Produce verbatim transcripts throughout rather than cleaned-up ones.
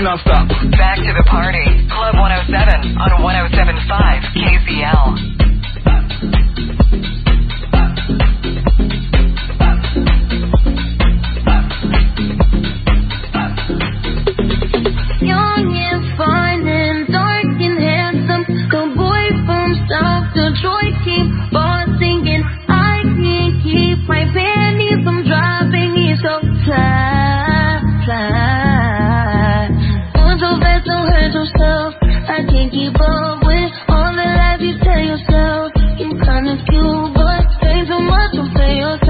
party non-stop. Back to the party. Club one oh seven on one oh seven point five K Z L. Young and fine and dark and handsome, the boy from South Detroit keep on singing. I can't keep my panties from dropping. He's so fly, fly. Going so fast, don't hurt yourself. I can't keep up with all the lies you tell yourself. You kinda cute, but say too much, don't say yourself.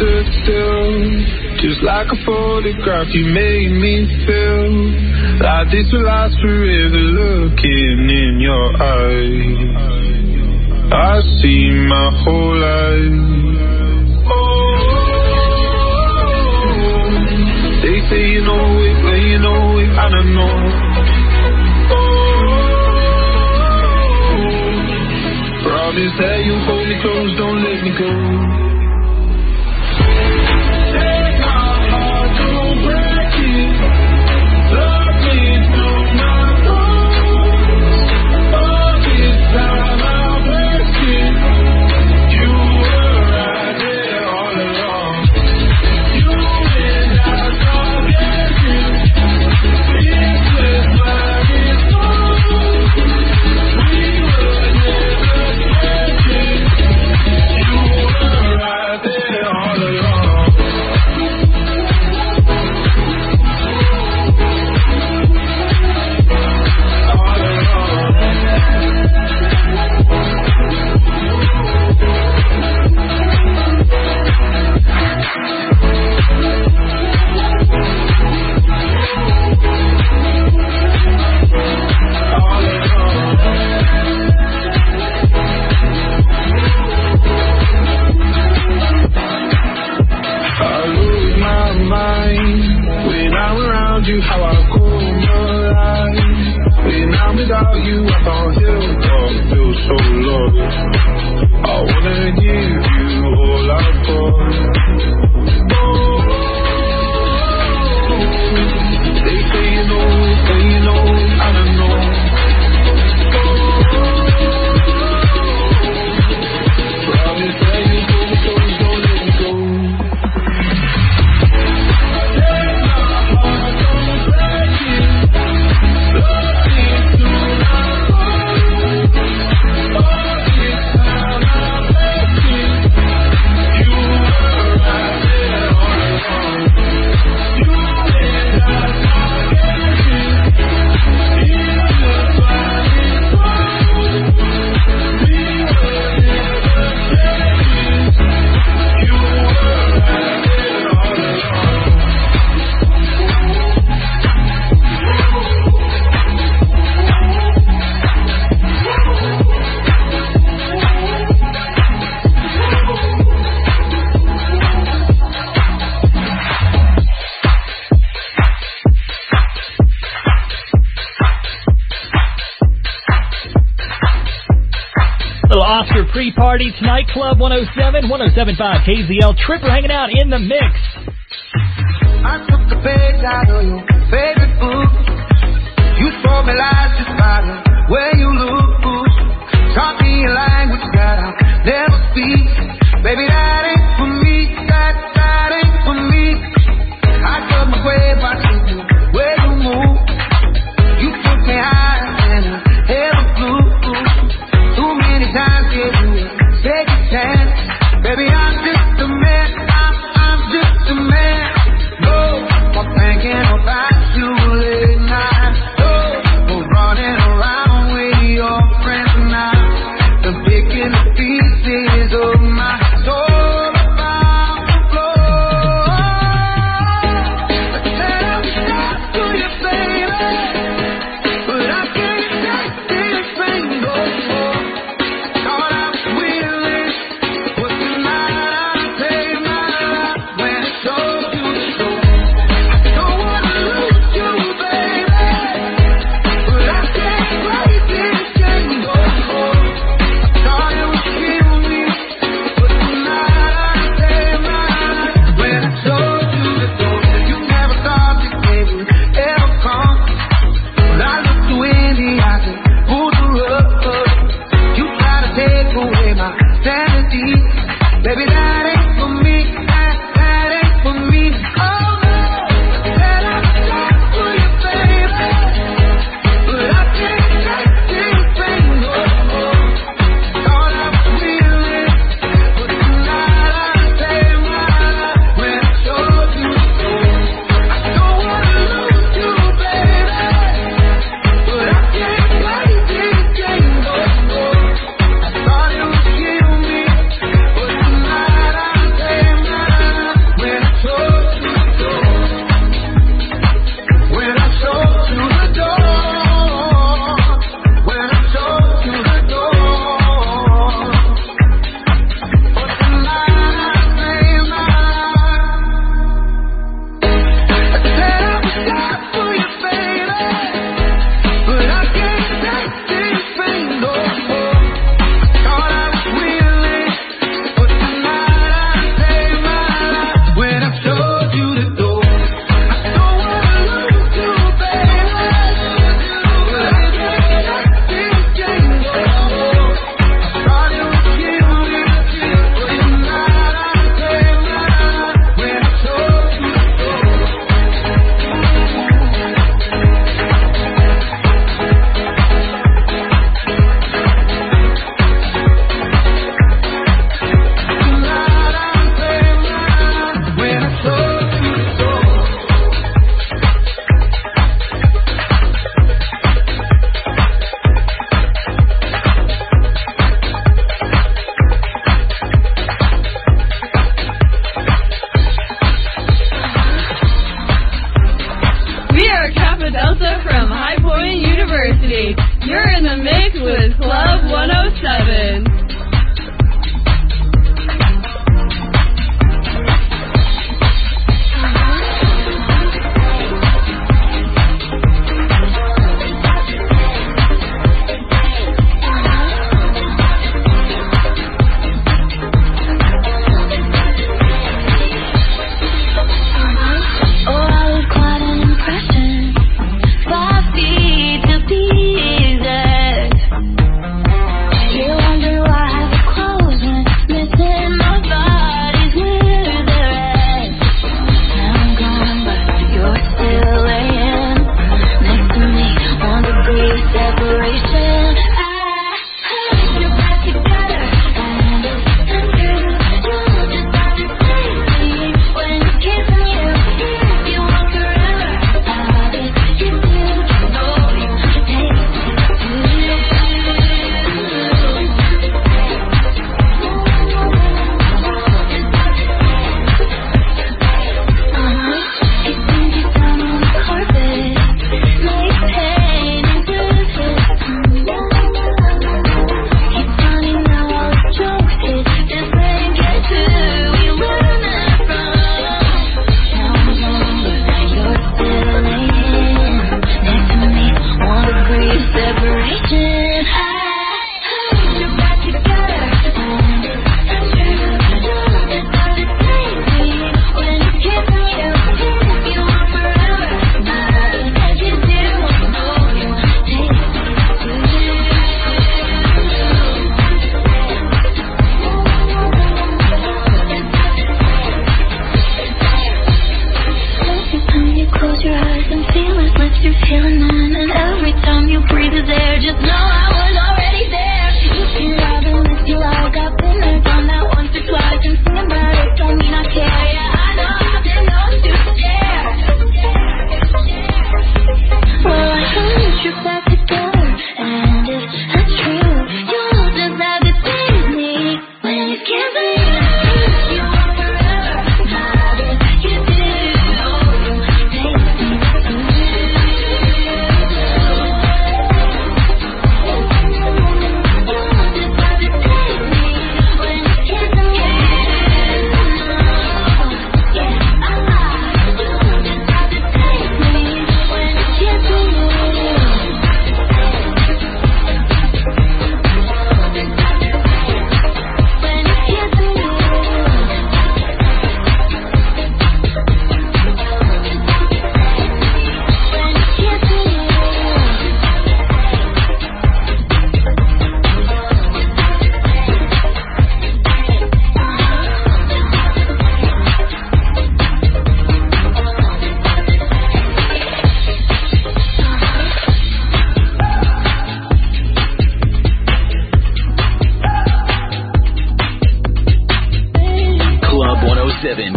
stood still, just like a photograph. You made me feel like this will last forever. Looking in your eyes, I see my whole life. Oh, they say you know it, but you know it, I don't know. Promise that you hold me close, don't let me go. Take my heart, don't break it. Love me through my bones. All this time I've wasted. You were right there all along. You and I forgetting. This is where it's all. We were never. You how I go alive. When I'm without you, I can't help but feel so lost. I wanna give you all I've got. Oh, they say you know, say you know, I don't know. Oh, promise that you hold me close, don't let me go. Oscar pre-party tonight, Club one oh seven, one oh seven point five K Z L. Tripper hanging out in the mix. I took the page out of your favorite book. You told me lies just about it, where you look. Taught me a language that I'll never speak. Baby, that ain't for me, that, that ain't for me. I cut my way watching you, where you move. You took me higher than a hell of blue. Too many times did you take a chance. Baby, I'm just a man, I'm, I'm just a man. No, I'm thinking about you late night. No, we're running around.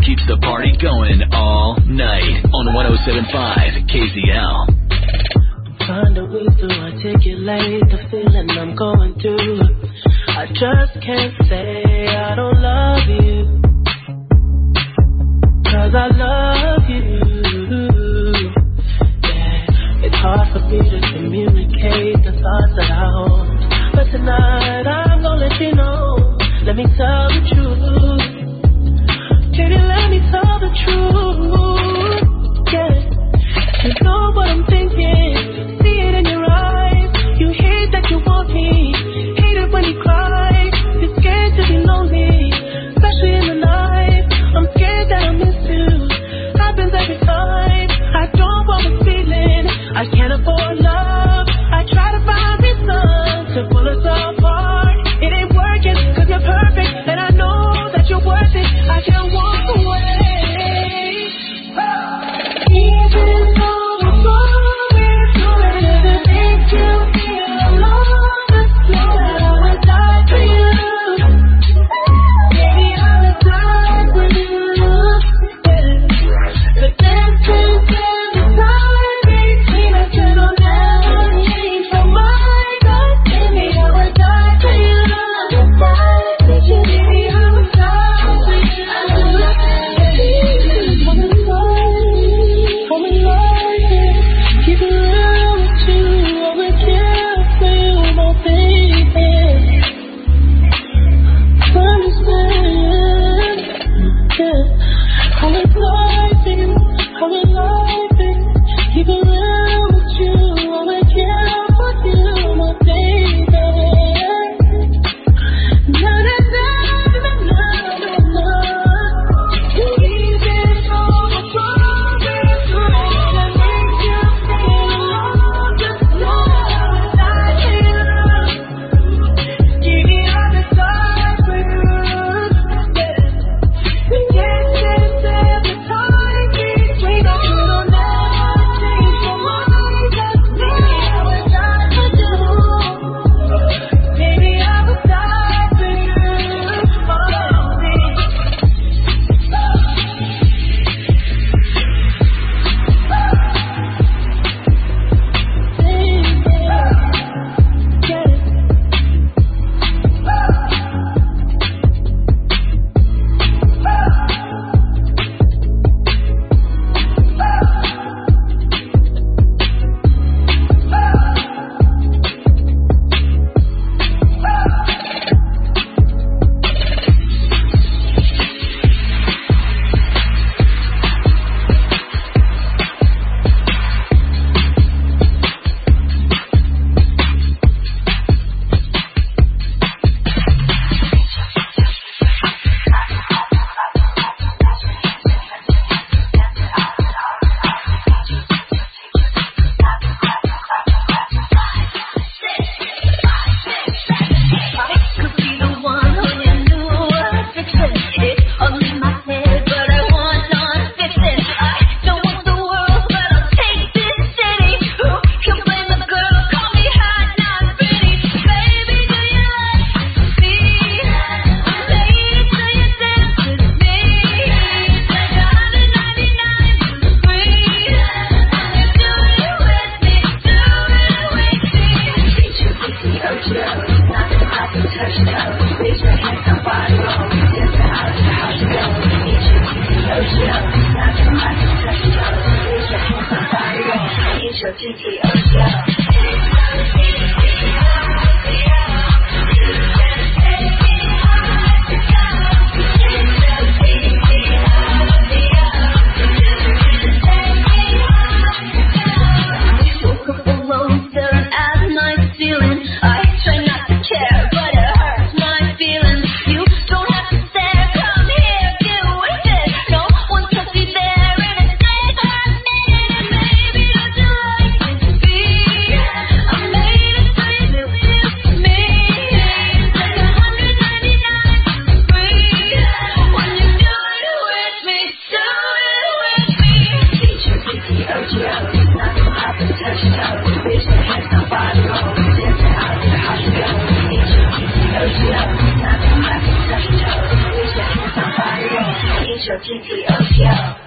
keeps the party going all night on one oh seven point five K Z L. Find a way to articulate the feeling I'm going through. I just can't say I don't love you, 'cause I love you. Yeah, it's hard for me to communicate the thoughts that I hold, but tonight I'm gonna let you know. Let me tell the truth. Can you let me tell the truth? Yeah, you know what I'm thinking. See it in your eyes. You hate that you want me. Hate it when you cry. You're scared to be lonely, especially in the night. I'm scared that I'll miss you. Happens every time. I don't want this feeling. I can't afford love. I try to find reason to pull us apart. It ain't working 'cause you're perfect, and I know that you're worth it. I can't walk away. Even though I'm going through it, it makes you feel alone. Just know that I would die for you. Baby, I would die for you. The distance and the time between us, it'll never change. For my God, baby, I would die for you. Baby, I would die for you. I'm in love, I'm in love, yeah. Keep it real with you. I would kill for you, my baby. Understand, yeah. I would die for you, I would lie for you. Keep it real with you. I would kill for you, my baby. Na na na na na na na. Even though I'm going through it, that makes you feel alone. Just know that I would die for you. Baby, I would die for you. The distance and the time between us, it'll never change. For my God, baby, I would die for you. Baby, I would die for you. Oh, baby. G T O show.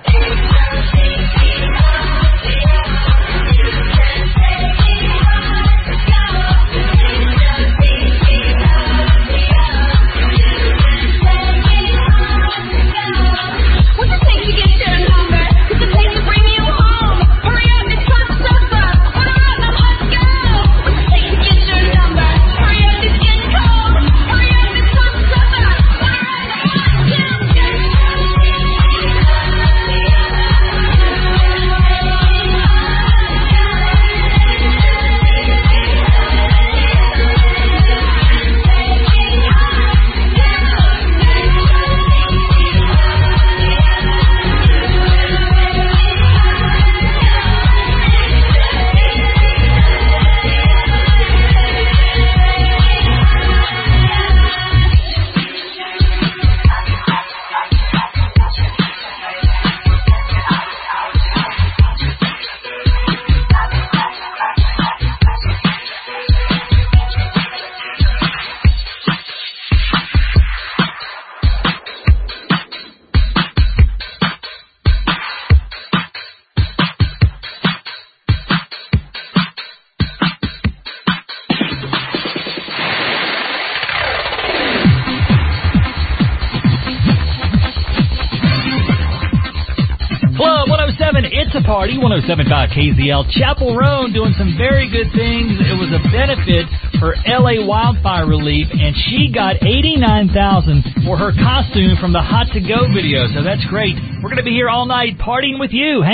It's a party, one oh seven point five K Z L. Chapel Roan doing some very good things. It was a benefit for L A wildfire relief, and she got eighty-nine thousand dollars for her costume from the Hot to Go video, so that's great. We're going to be here all night partying with you.